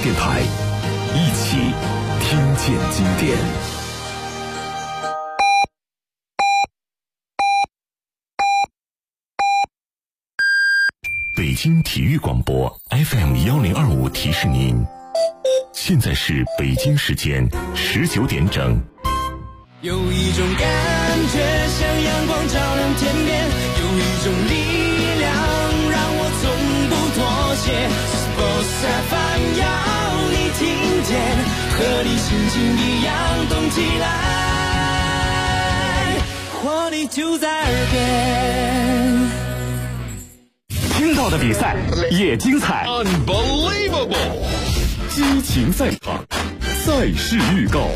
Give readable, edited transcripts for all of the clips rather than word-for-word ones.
电台，一起听见经典。北京体育广播 FM1025提示您，现在是北京时间19点整。 有一种感觉像阳光照亮天边，有一种力量让我从不妥协。Sports FM 要你听见，和你心情一样动起来，活力就在耳边。 听到的比赛也精彩 Unbelievable！ 激情赛场，赛事预告。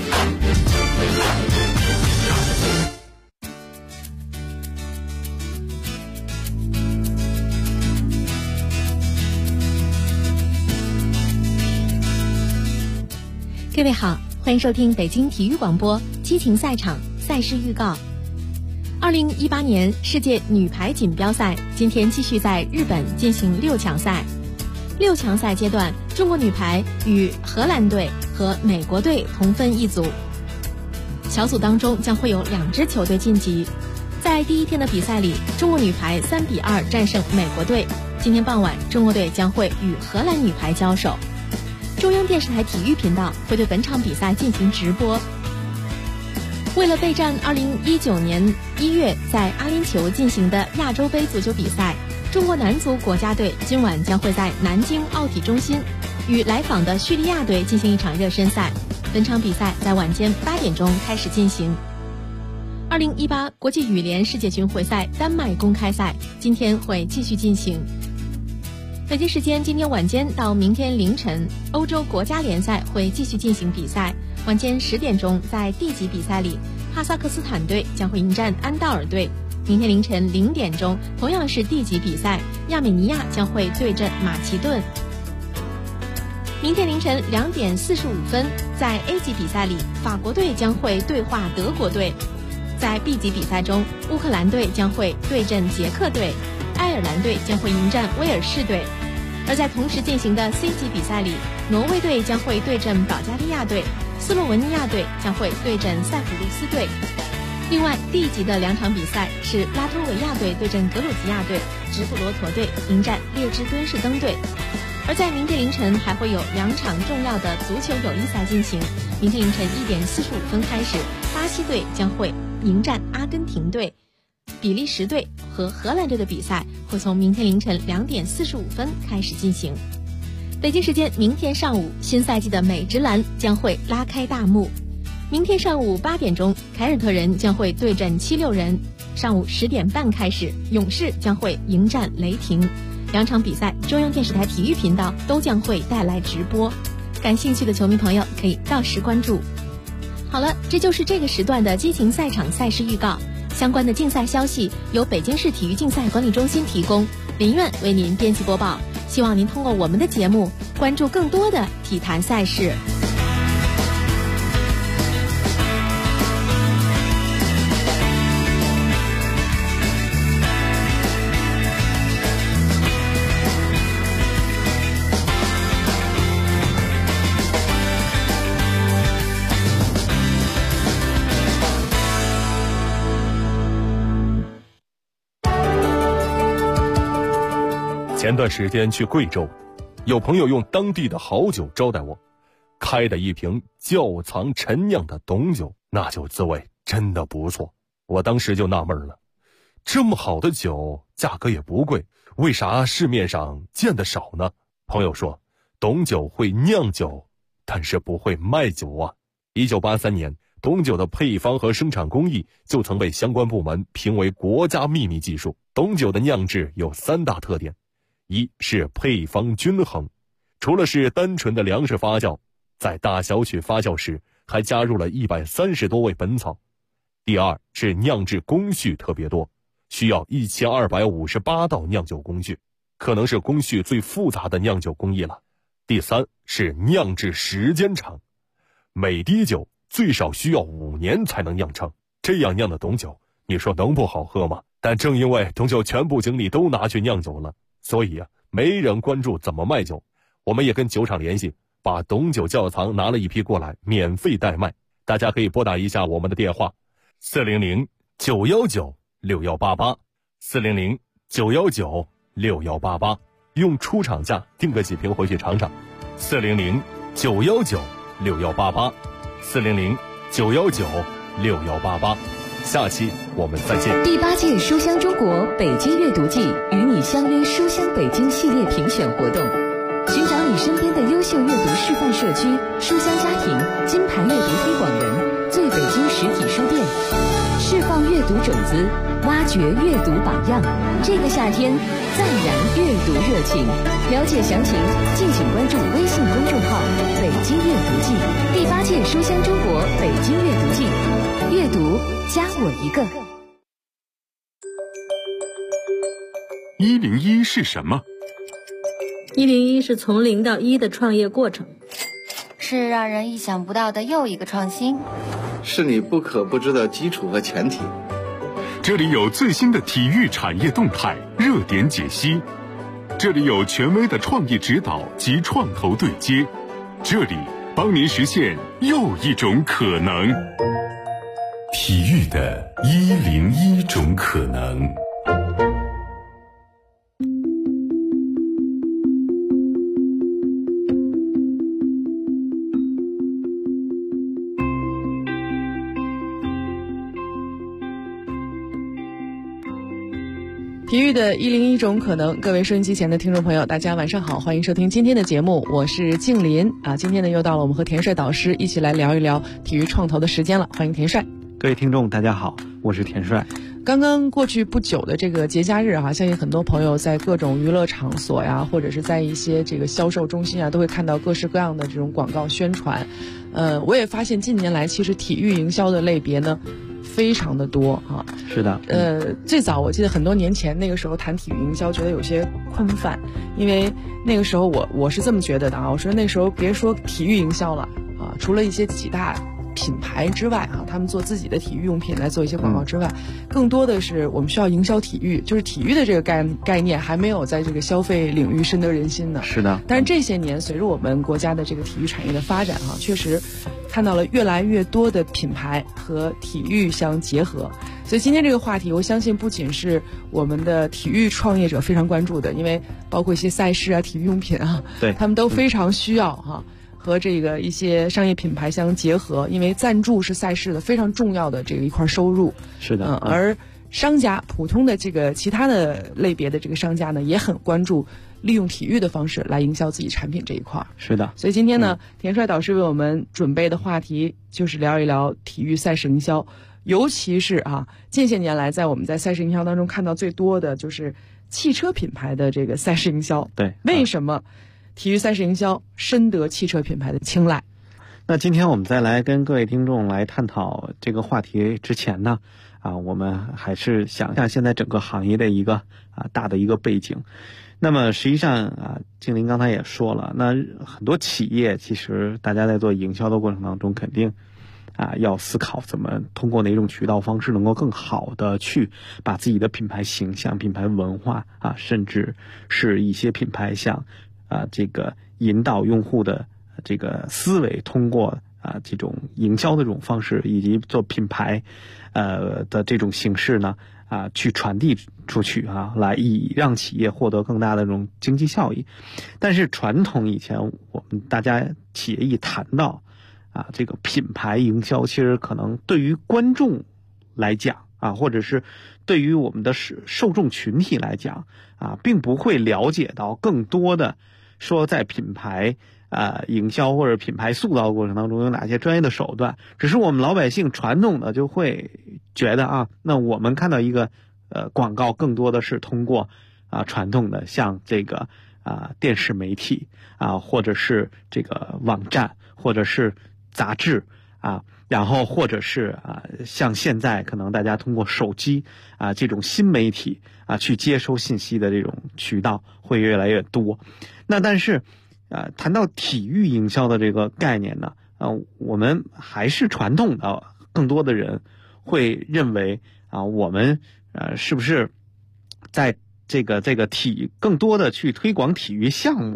各位好，欢迎收听北京体育广播激情赛场赛事预告。2018年世界女排锦标赛今天继续在日本进行6强赛。6强赛阶段，中国女排与荷兰队和美国队同分一组，小组当中将会有2支球队晋级。在第一天的比赛里，中国女排3-2战胜美国队。今天傍晚，中国队将会与荷兰女排交手。中央电视台体育频道会对本场比赛进行直播。为了备战2019年1月在阿联酋进行的亚洲杯足球比赛，中国男足国家队今晚将会在南京奥体中心与来访的叙利亚队进行一场热身赛。本场比赛在晚间8点钟开始进行。2018国际羽联世界巡回赛丹麦公开赛今天会继续进行。北京时间今天晚间到明天凌晨，欧洲国家联赛会继续进行比赛。晚间10点钟，在 D 级比赛里，哈萨克斯坦队将会迎战安道尔队。明天凌晨0点钟，同样是 D 级比赛，亚美尼亚将会对阵马其顿。明天凌晨2点45分，在 A 级比赛里，法国队将会对话德国队。在 B 级比赛中，乌克兰队将会对阵捷克队，爱尔兰队将会迎战威尔士队。而在同时进行的 C 级比赛里，挪威队将会对阵保加利亚队，斯洛文尼亚队将会对阵塞浦路斯队。另外 D 级的2场比赛是拉脱维亚队对阵格鲁吉亚队，直布罗陀队迎战列支敦士登队。而在明天凌晨还会有2场重要的足球友谊赛进行。明天凌晨1点45分开始，巴西队将会迎战阿根廷队，比利时队和荷兰队的比赛会从明天凌晨2点45分开始进行。北京时间明天上午，新赛季的美职篮将会拉开大幕。明天上午8点钟，凯尔特人将会对阵76人。上午10点半开始，勇士将会迎战雷霆。2场比赛，中央电视台体育频道都将会带来直播。感兴趣的球迷朋友可以到时关注。好了，这就是这个时段的激情赛场赛事预告。相关的竞赛消息由北京市体育竞赛管理中心提供，林苑为您编辑播报。希望您通过我们的节目关注更多的体坛赛事。 前段时间去贵州，有朋友用当地的好酒招待我，开的一瓶窖藏陈酿的董酒，那酒滋味真的不错。我当时就纳闷了，这么好的酒价格也不贵，为啥市面上见得少呢？朋友说，董酒会酿酒，但是不会卖酒啊。1983年，董酒的配方和生产工艺就曾被相关部门评为国家秘密技术。董酒的酿制有3大特点，一是配方均衡，除了是单纯的粮食发酵，在大小曲发酵时还加入了130多味本草。第二是酿制工序特别多，需要1258道酿酒工序，可能是工序最复杂的酿酒工艺了。第三是酿制时间长，每滴酒最少需要5年才能酿成，这样酿的董酒，你说能不好喝吗？但正因为董酒全部精力都拿去酿酒了，所以没人关注怎么卖酒。 我们也跟酒厂联系，把董酒窖藏拿了一批过来，免费代卖。大家可以拨打一下我们的电话：400-919-6188，400-919-6188，用出厂价订个几瓶回去尝尝。400-919-6188，400-919-6188。下期我们再见。 第8届书香中国北京阅读季与你相约书香北京系列评选活动，寻找你身边的优秀阅读示范社区、书香家庭、金牌阅读推广人、最北京实体书店，释放阅读种子，挖掘阅读榜样。这个夏天再燃阅读热情。了解详情，敬请关注微信公众号“北京阅读季”。第8届书香中国北京阅读季，阅读加我一个。 101是什么 ？101是从0到1的创业过程， 是让人意想不到的又一个创新， 是你不可不知的基础和前提。 这里有最新的体育产业动态、热点解析，这里有权威的创意指导及创投对接，这里帮您实现又一种可能。体育的101种可能。 体育的101种可能，各位收音机前的听众朋友，大家晚上好，欢迎收听今天的节目，我是静林啊。今天呢又到了我们和田帅导师一起来聊一聊体育创投的时间了，欢迎田帅。 各位听众大家好，我是田帅。 刚刚过去不久的这个节假日啊，相信很多朋友在各种娱乐场所呀，或者是在一些这个销售中心啊，都会看到各式各样的这种广告宣传。我也发现近年来其实体育营销的类别呢非常的多啊。 是的。 最早我记得很多年前那个时候谈体育营销觉得有些宽泛，因为那个时候我是这么觉得的啊，我说那时候别说体育营销了啊，除了一些几大品牌之外啊，他们做自己的体育用品来做一些广告之外，更多的是我们需要营销体育，就是体育的这个概念还没有在这个消费领域深得人心呢。 是的。 但是这些年随着我们国家的这个体育产业的发展啊，确实看到了越来越多的品牌和体育相结合。所以今天这个话题，我相信不仅是我们的体育创业者非常关注的，因为包括一些赛事啊、体育用品啊， 对， 他们都非常需要哈。和这个一些商业品牌相结合，因为赞助是赛事的非常重要的这个一块收入。 是的。 而商家普通的这个其他的类别的这个商家呢，也很关注利用体育的方式来营销自己产品这一块。 是的。 所以今天呢，田帅导师为我们准备的话题就是聊一聊体育赛事营销，尤其是近些年来我们在赛事营销当中看到最多的就是汽车品牌的这个赛事营销。 对。 为什么体育赛事营销深得汽车品牌的青睐？ 那今天我们再来跟各位听众来探讨这个话题之前呢，我们还是想象现在整个行业的一个大的一个背景。那么实际上静林刚才也说了，那很多企业其实大家在做营销的过程当中，肯定要思考怎么通过哪种渠道方式能够更好的去把自己的品牌形象、品牌文化甚至是一些品牌像这个引导用户的这个思维，通过这种营销的这种方式，以及做品牌的这种形式呢去传递出去来以让企业获得更大的这种经济效益。但是传统以前我们大家企业一谈到这个品牌营销，其实可能对于观众来讲或者是对于我们的受众群体来讲并不会了解到更多的说在品牌营销或者品牌塑造的过程当中有哪些专业的手段。只是我们老百姓传统的就会觉得那我们看到一个广告更多的是通过传统的像这个电视媒体或者是这个网站或者是杂志然后或者是像现在可能大家通过手机这种新媒体去接收信息的这种渠道会越来越多。那但是谈到体育营销的这个概念呢，我们还是传统的更多的人会认为我们是不是在这个更多的去推广体育项目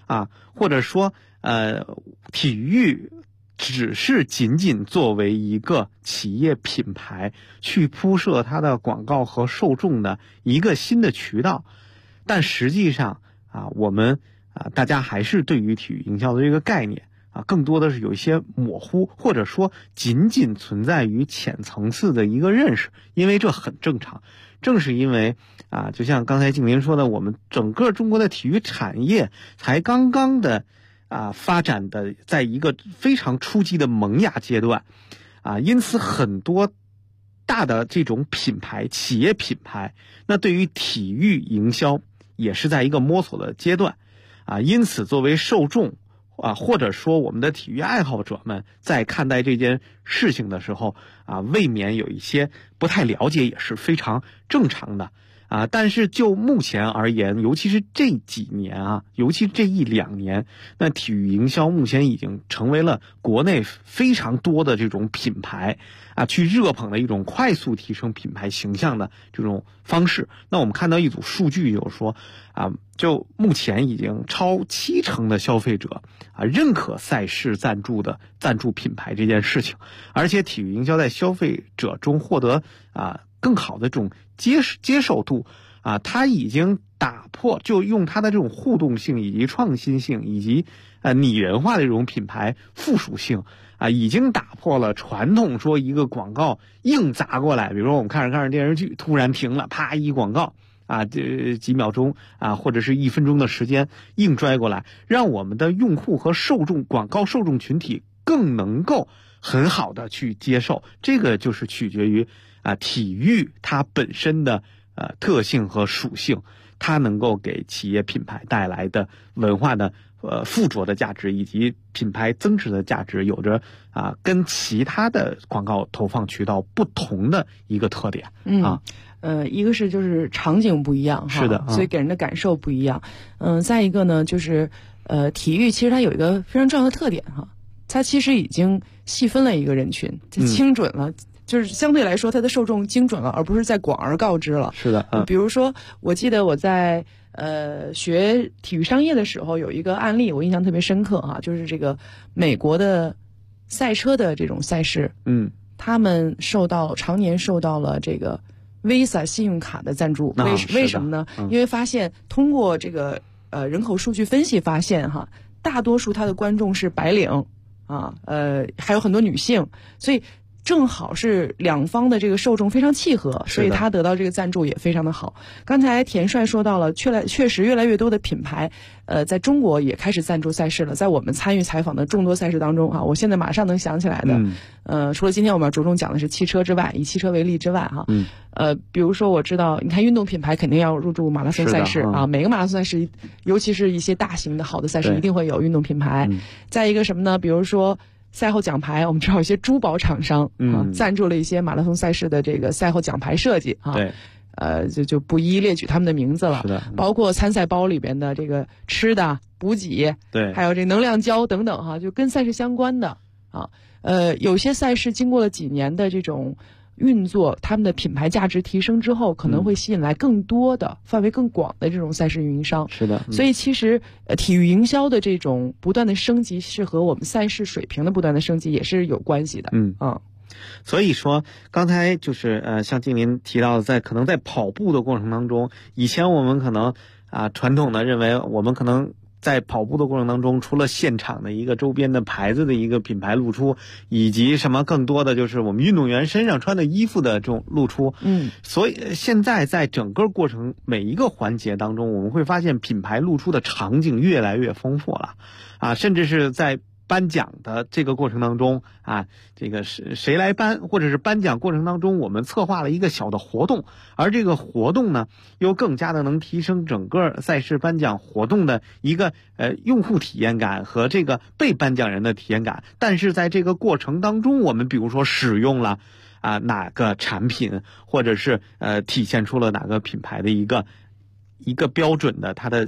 啊，或者说体育只是仅仅作为一个企业品牌去铺设它的广告和受众的一个新的渠道，但实际上啊，我们大家还是对于体育营销的这个概念更多的是有一些模糊，或者说仅仅存在于浅层次的一个认识，因为这很正常。正是因为就像刚才静林说的，我们整个中国的体育产业才刚刚的发展的在一个非常初级的萌芽阶段因此很多大的这种品牌企业品牌，那对于体育营销也是在一个摸索的阶段因此作为受众或者说我们的体育爱好者们在看待这件事情的时候未免有一些不太了解，也是非常正常的但是就目前而言，尤其是这几年尤其这1-2年，那体育营销目前已经成为了国内非常多的这种品牌去热捧的一种快速提升品牌形象的这种方式。那我们看到一组数据，就是说就目前已经超70%的消费者认可赛事赞助品牌这件事情，而且体育营销在消费者中获得更好的这种接受度它已经打破，就用它的这种互动性以及创新性以及拟人化的这种品牌附属性已经打破了传统说一个广告硬砸过来，比如说我们看着电视剧突然停了，啪一广告这几秒钟或者是1分钟的时间硬拽过来，让我们的用户和广告受众群体更能够很好的去接受。这个就是取决于体育它本身的特性和属性，它能够给企业品牌带来的文化的附着的价值以及品牌增值的价值，有着跟其他的广告投放渠道不同的一个特点一个是就是场景不一样是的所以给人的感受不一样。再一个呢，就是体育其实它有一个非常重要的特点它其实已经细分了一个人群，精准了。就是相对来说它的受众精准了，而不是在广而告之了。 是的比如说我记得我在学体育商业的时候有一个案例我印象特别深刻就是这个美国的赛车的这种赛事他们常年受到了这个 Visa 信用卡的赞助为什么呢因为发现通过这个人口数据分析发现大多数他的观众是白领还有很多女性，所以正好是两方的这个受众非常契合，所以他得到这个赞助也非常的好。刚才田帅说到了，确实越来越多的品牌在中国也开始赞助赛事了。在我们参与采访的众多赛事当中我现在马上能想起来的除了今天我们要着重讲的是汽车之外，以汽车为例之外比如说我知道你看运动品牌肯定要入驻马拉松赛事每个马拉松赛事尤其是一些大型的好的赛事一定会有运动品牌再一个什么呢，比如说赛后奖牌，我们知道有些珠宝厂商赞助了一些马拉松赛事的这个赛后奖牌设计对就不一一列举他们的名字了。 是的包括参赛包里边的这个吃的补给对， 还有这能量胶等等就跟赛事相关的有些赛事经过了几年的这种运作，他们的品牌价值提升之后，可能会吸引来更多的范围更广的这种赛事运营商。 是的所以其实体育营销的这种不断的升级是和我们赛事水平的不断的升级也是有关系的所以说刚才就是像静林提到的，可能在跑步的过程当中，以前我们可能传统的认为我们可能在跑步的过程当中，除了现场的一个周边的牌子的一个品牌露出，以及什么更多的就是我们运动员身上穿的衣服的这种露出所以现在在整个过程每一个环节当中，我们会发现品牌露出的场景越来越丰富了甚至是在颁奖的这个过程当中这个是谁来颁，或者是颁奖过程当中我们策划了一个小的活动，而这个活动呢又更加的能提升整个赛事颁奖活动的一个用户体验感和这个被颁奖人的体验感。但是在这个过程当中，我们比如说使用了哪个产品，或者是体现出了哪个品牌的一个标准的它的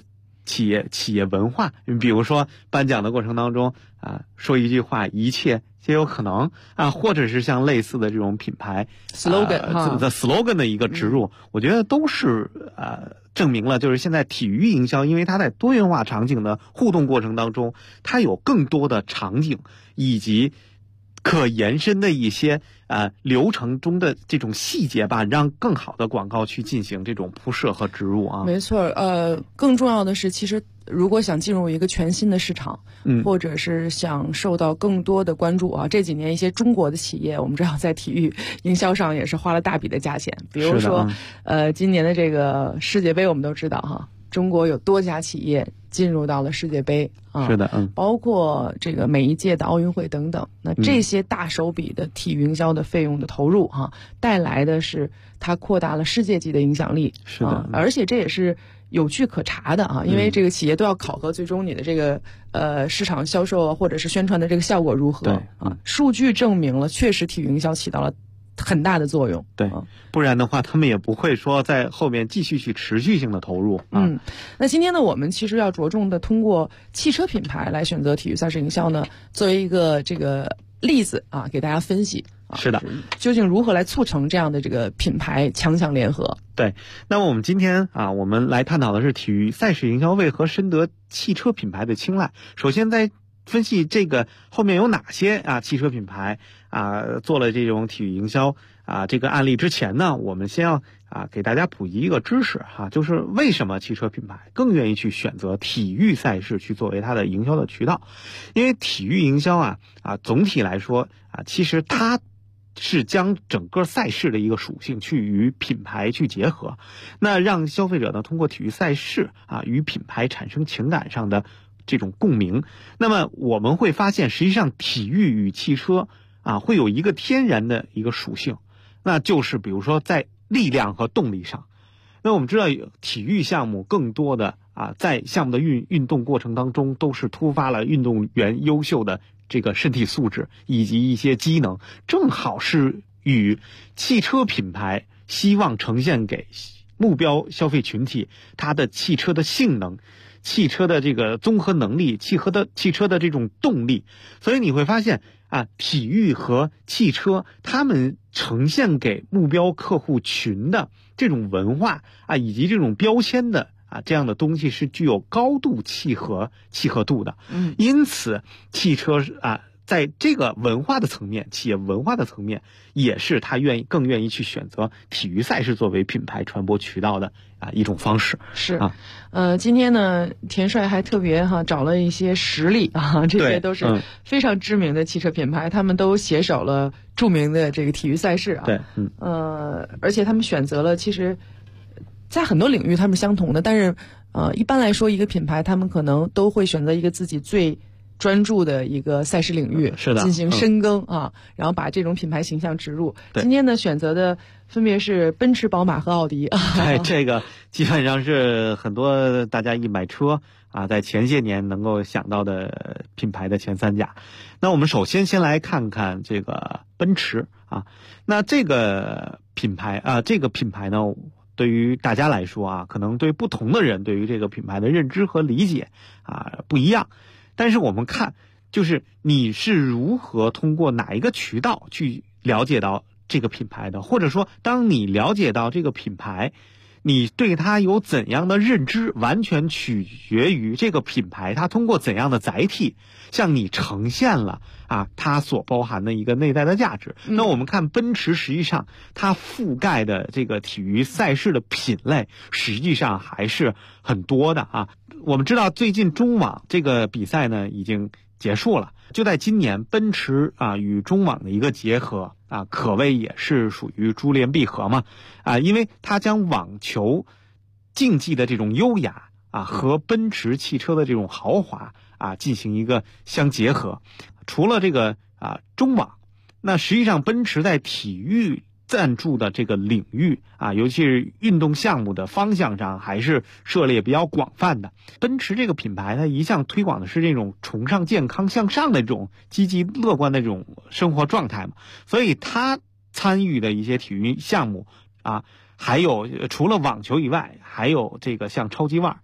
企业文化，比如说颁奖的过程当中说一句话，一切皆有可能或者是像类似的这种品牌 slogan 的一个植入，我觉得都是证明了就是现在体育营销，因为它在多元化场景的互动过程当中，它有更多的场景以及可延伸的一些流程中的这种细节吧，让更好的广告去进行这种铺设和植入没错，更重要的是，其实如果想进入一个全新的市场，或者是想受到更多的关注这几年一些中国的企业，我们知道在体育营销上也是花了大笔的价钱，比如说今年的这个世界杯，我们都知道中国有多家企业进入到了世界杯是的， 包括这个每一届的奥运会等等。那这些大手笔的体育营销的费用的投入带来的是它扩大了世界级的影响力， 是的， 而且这也是有据可查的因为这个企业都要考核最终你的这个市场销售或者是宣传的这个效果如何数据证明了确实体育营销起到了很大的作用， 对，不然的话他们也不会说在后面继续去持续性的投入那今天呢，我们其实要着重的通过汽车品牌来选择体育赛事营销呢，作为一个这个例子给大家分析是的， 究竟如何来促成这样的这个品牌强强联合。 对，那么我们今天我们来探讨的是体育赛事营销为何深得汽车品牌的青睐。首先在分析这个后面有哪些汽车品牌做了这种体育营销这个案例之前呢，我们先要给大家普及一个知识就是为什么汽车品牌更愿意去选择体育赛事去作为它的营销的渠道。因为体育营销总体来说其实它是将整个赛事的一个属性去与品牌去结合，那让消费者呢通过体育赛事与品牌产生情感上的这种共鸣。那么我们会发现实际上体育与汽车会有一个天然的一个属性，那就是比如说在力量和动力上。那我们知道体育项目更多的在项目的运动过程当中都是突发了运动员优秀的这个身体素质以及一些机能，正好是与汽车品牌希望呈现给目标消费群体它的汽车的性能、汽车的这个综合能力、汽车的这种动力。所以你会发现体育和汽车他们呈现给目标客户群的这种文化以及这种标签的这样的东西是具有高度契合度的。因此汽车在这个文化的层面，企业文化的层面，也是他更愿意去选择体育赛事作为品牌传播渠道的一种方式。 是今天呢，田帅还特别找了一些实例这些都是非常知名的汽车品牌，他们都携手了著名的这个体育赛事对， 而且他们选择了其实在很多领域他们相同的，但是一般来说一个品牌他们可能都会选择一个自己最专注的一个赛事领域， 是的， 进行深耕然后把这种品牌形象植入。今天呢选择的分别是奔驰、宝马和奥迪。 这个基本上是很多大家一买车在前些年能够想到的品牌的前3甲。那我们首先来看看这个奔驰那这个品牌呢，对于大家来说可能对不同的人对于这个品牌的认知和理解不一样。但是我们看就是你是如何通过哪一个渠道去了解到这个品牌的，或者说当你了解到这个品牌，你对它有怎样的认知，完全取决于这个品牌它通过怎样的载体向你呈现了它所包含的一个内在的价值。那我们看奔驰，实际上它覆盖的这个体育赛事的品类实际上还是很多的我们知道最近中网这个比赛呢已经结束了，就在今年奔驰与中网的一个结合可谓也是属于珠联璧合嘛因为它将网球竞技的这种优雅和奔驰汽车的这种豪华进行一个相结合。除了这个中网，那实际上奔驰在体育赞助的这个领域尤其是运动项目的方向上还是涉猎比较广泛的。奔驰这个品牌它一向推广的是这种崇尚健康向上的这种积极乐观的这种生活状态嘛，所以它参与的一些体育项目还有除了网球以外，还有这个像超级腕、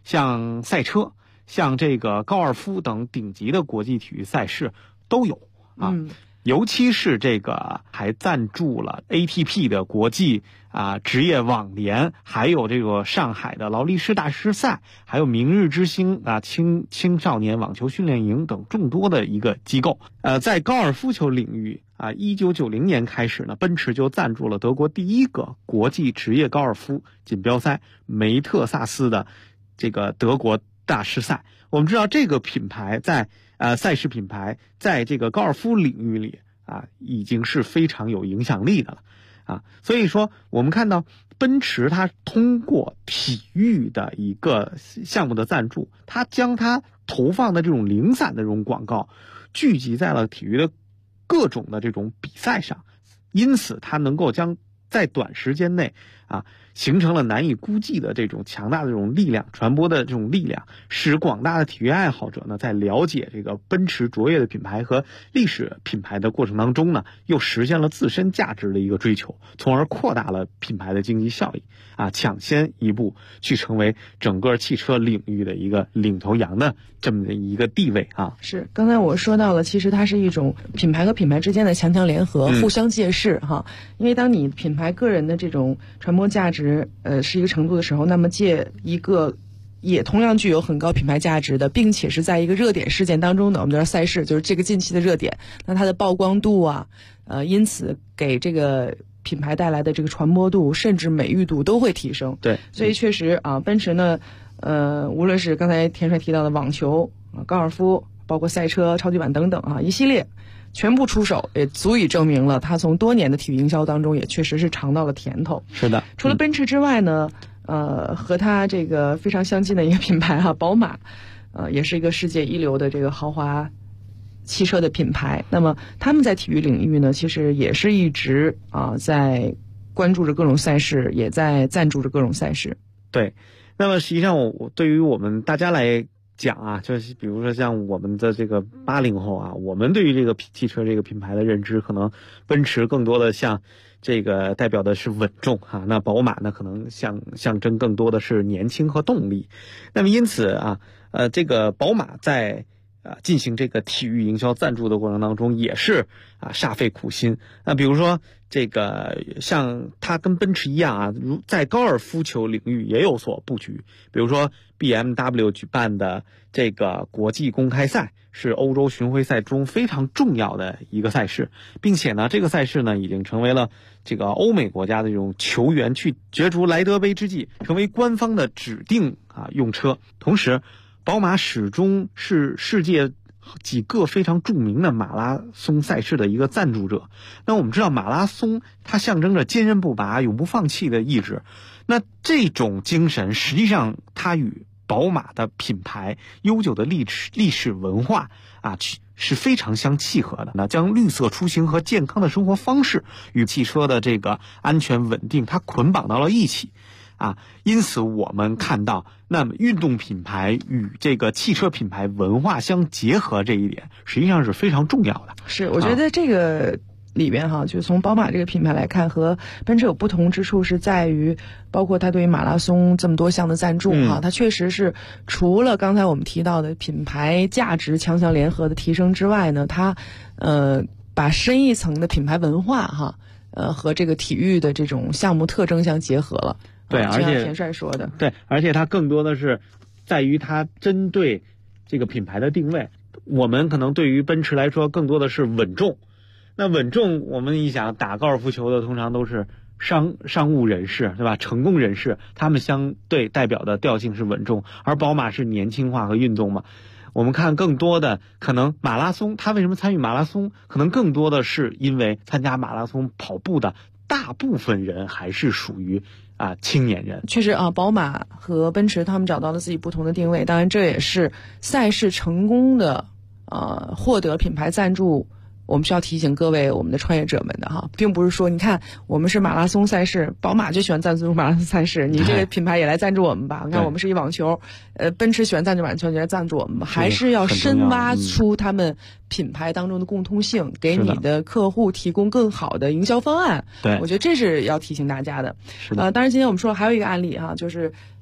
像赛车、像这个高尔夫等顶级的国际体育赛事都有啊。尤其是这个还赞助了 ATP 的国际职业网联，还有这个上海的劳力士大师赛，还有明日之星青少年网球训练营等众多的一个机构。在高尔夫球领域1990年开始呢，奔驰就赞助了德国第一个国际职业高尔夫锦标赛梅特萨斯的这个德国大师赛。我们知道这个品牌在赛事品牌在这个高尔夫领域里已经是非常有影响力的了所以说我们看到奔驰它通过体育的一个项目的赞助，它将它投放的这种零散的这种广告聚集在了体育的各种的这种比赛上，因此它能够将在短时间内形成了难以估计的这种强大的这种力量，传播的这种力量，使广大的体育爱好者呢，在了解这个奔驰卓越的品牌和历史品牌的过程当中呢，又实现了自身价值的一个追求，从而扩大了品牌的经济效益抢先一步去成为整个汽车领域的一个领头羊的这么的一个地位是，刚才我说到了，其实它是一种品牌和品牌之间的强强联合，互相借势因为当你品牌个人的这种传播价值是一个程度的时候，那么借一个也同样具有很高品牌价值的，并且是在一个热点事件当中的，我们叫赛事，就是这个近期的热点，那它的曝光度因此给这个品牌带来的这个传播度甚至美誉度都会提升。 对， 所以确实奔驰呢无论是刚才田帅提到的网球、高尔夫，包括赛车、超级碗等等一系列全部出手，也足以证明了他从多年的体育营销当中也确实是尝到了甜头。 是的， 除了奔驰之外呢和他这个非常相近的一个品牌宝马也是一个世界一流的这个豪华汽车的品牌。那么他们在体育领域呢，其实也是一直在关注着各种赛事，也在赞助着各种赛事。 对，那么实际上我对于我们大家来讲就是比如说像我们的这个80后我们对于这个汽车这个品牌的认知，可能奔驰更多的像这个代表的是稳重那宝马呢可能象征更多的是年轻和动力。那么因此这个宝马在进行这个体育营销赞助的过程当中也是煞费苦心。比如说这个像它跟奔驰一样如在高尔夫球领域也有所布局。比如说 BMW 举办的这个国际公开赛是欧洲巡回赛中非常重要的一个赛事，并且呢这个赛事呢已经成为了这个欧美国家的这种球员去角逐莱德杯之际成为官方的指定用车。同时宝马始终是世界几个非常著名的马拉松赛事的一个赞助者。那我们知道马拉松它象征着坚韧不拔、永不放弃的意志，那这种精神实际上它与宝马的品牌悠久的历史文化是非常相契合的。那将绿色出行和健康的生活方式与汽车的这个安全稳定它捆绑到了一起因此我们看到那么运动品牌与这个汽车品牌文化相结合这一点实际上是非常重要的。 是，我觉得这个里边就从宝马这个品牌来看和奔驰有不同之处是在于包括它对于马拉松这么多项的赞助它确实是除了刚才我们提到的品牌价值强强联合的提升之外呢，它把深一层的品牌文化和这个体育的这种项目特征相结合了。 对，而且田帅说的对，而且它更多的是在于它针对这个品牌的定位。我们可能对于奔驰来说更多的是稳重，那稳重我们一想打高尔夫球的通常都是商务人士对吧，成功人士，他们相对代表的调性是稳重，而宝马是年轻化和运动嘛。我们看更多的可能马拉松，他为什么参与马拉松，可能更多的是因为参加马拉松跑步的大部分人还是属于青年人。 确实宝马和奔驰他们找到了自己不同的定位，当然这也是赛事成功的获得品牌赞助我们需要提醒各位我们的创业者们的并不是说你看我们是马拉松赛事，宝马就喜欢赞助马拉松赛事，你这个品牌也来赞助我们吧。你看我们是一网球，奔驰喜欢赞助网球，你来赞助我们吧。还是要深挖出他们品牌当中的共通性，给你的客户提供更好的营销方案。 对， 我觉得这是要提醒大家的。 是的。 当然今天我们说还有一个案例就是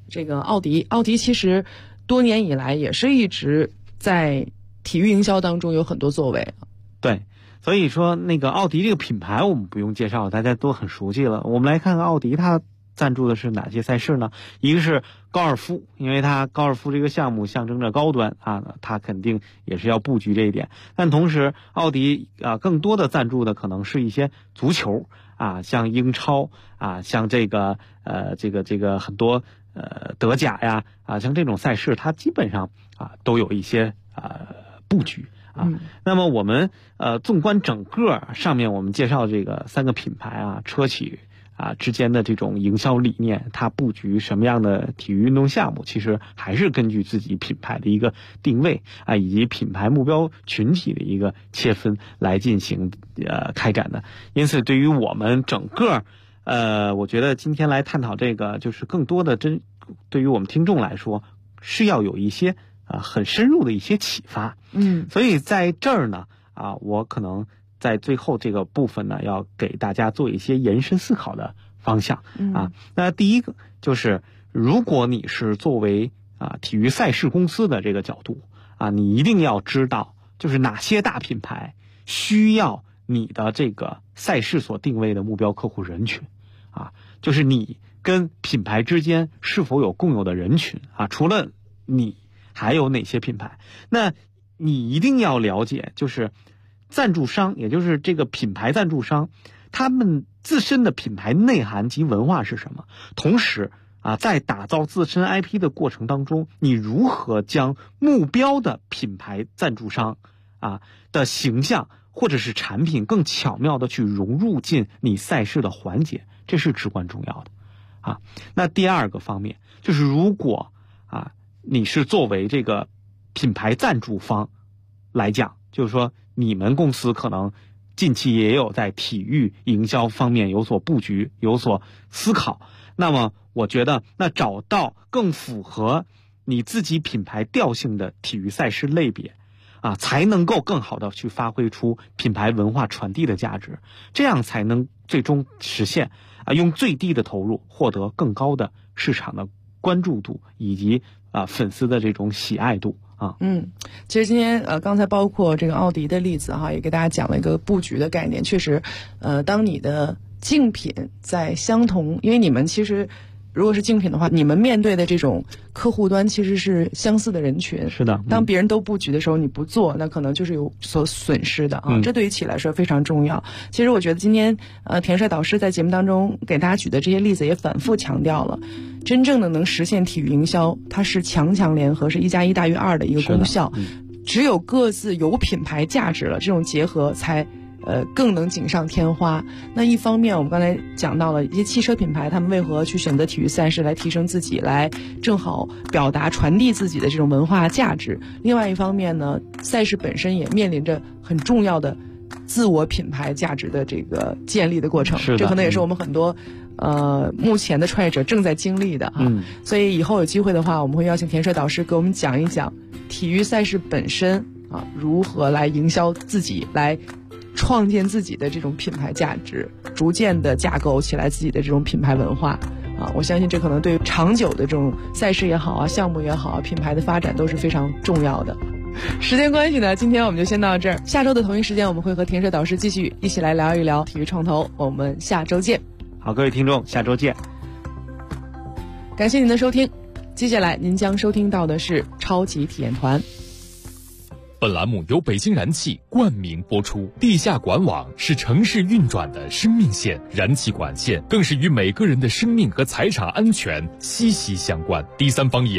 这个奥迪其实多年以来也是一直在体育营销当中有很多作为。 对，所以说那个奥迪这个品牌我们不用介绍，大家都很熟悉了。我们来看看奥迪它赞助的是哪些赛事呢？一个是高尔夫，因为它高尔夫这个项目象征着高端啊，它肯定也是要布局这一点。但同时奥迪更多的赞助的可能是一些足球啊，像英超啊，像这个很多德甲呀啊，像这种赛事它基本上都有一些布局啊。那么我们纵观整个上面我们介绍这个3个品牌啊，车企之间的这种营销理念，它布局什么样的体育运动项目，其实还是根据自己品牌的一个定位以及品牌目标群体的一个切分来进行开展的。因此对于我们整个我觉得今天来探讨这个，就是更多的对于我们听众来说是要有一些很深入的一些启发。所以在这儿呢我可能在最后这个部分呢，要给大家做一些延伸思考的方向那第一个就是如果你是作为体育赛事公司的这个角度你一定要知道就是哪些大品牌需要你的这个赛事所定位的目标客户人群就是你跟品牌之间是否有共有的人群除了你还有哪些品牌，那你一定要了解就是赞助商，也就是这个品牌赞助商他们自身的品牌内涵及文化是什么，同时在打造自身 IP 的过程当中，你如何将目标的品牌赞助商的形象或者是产品更巧妙的去融入进你赛事的环节，这是至关重要的那第二个方面就是如果你是作为这个品牌赞助方来讲，就是说你们公司可能近期也有在体育营销方面有所布局，有所思考，那么我觉得那找到更符合你自己品牌调性的体育赛事类别才能够更好的去发挥出品牌文化传递的价值，这样才能最终实现用最低的投入获得更高的市场的关注度以及粉丝的这种喜爱度其实今天刚才包括这个奥迪的例子也给大家讲了一个布局的概念。确实当你的竞品在相同，因为你们其实如果是竞品的话，你们面对的这种客户端其实是相似的人群。 是的， 当别人都布局的时候你不做，那可能就是有所损失的这对于企业来说非常重要。其实我觉得今天田帅导师在节目当中给大家举的这些例子也反复强调了，真正的能实现体育营销，它是强强联合，是1+1大于2的一个功效。只有各自有品牌价值了，这种结合才更能锦上添花。那一方面我们刚才讲到了一些汽车品牌，他们为何去选择体育赛事来提升自己，来正好表达传递自己的这种文化价值。另外一方面呢，赛事本身也面临着很重要的自我品牌价值的这个建立的过程，这可能也是我们很多目前的创业者正在经历的所以以后有机会的话，我们会邀请田帅导师给我们讲一讲体育赛事本身如何来营销自己，来创建自己的这种品牌价值，逐渐的架构起来自己的这种品牌文化我相信这可能对长久的这种赛事也好项目也好品牌的发展都是非常重要的。时间关系呢，今天我们就先到这儿，下周的同一时间我们会和田帅导师继续一起来聊一聊体育创投，我们下周见。 好，各位听众，下周见。 感谢您的收听，接下来您将收听到的是超级体验团。 本栏目由北京燃气冠名播出。地下管网是城市运转的生命线，燃气管线更是与每个人的生命和财产安全息息相关。第三方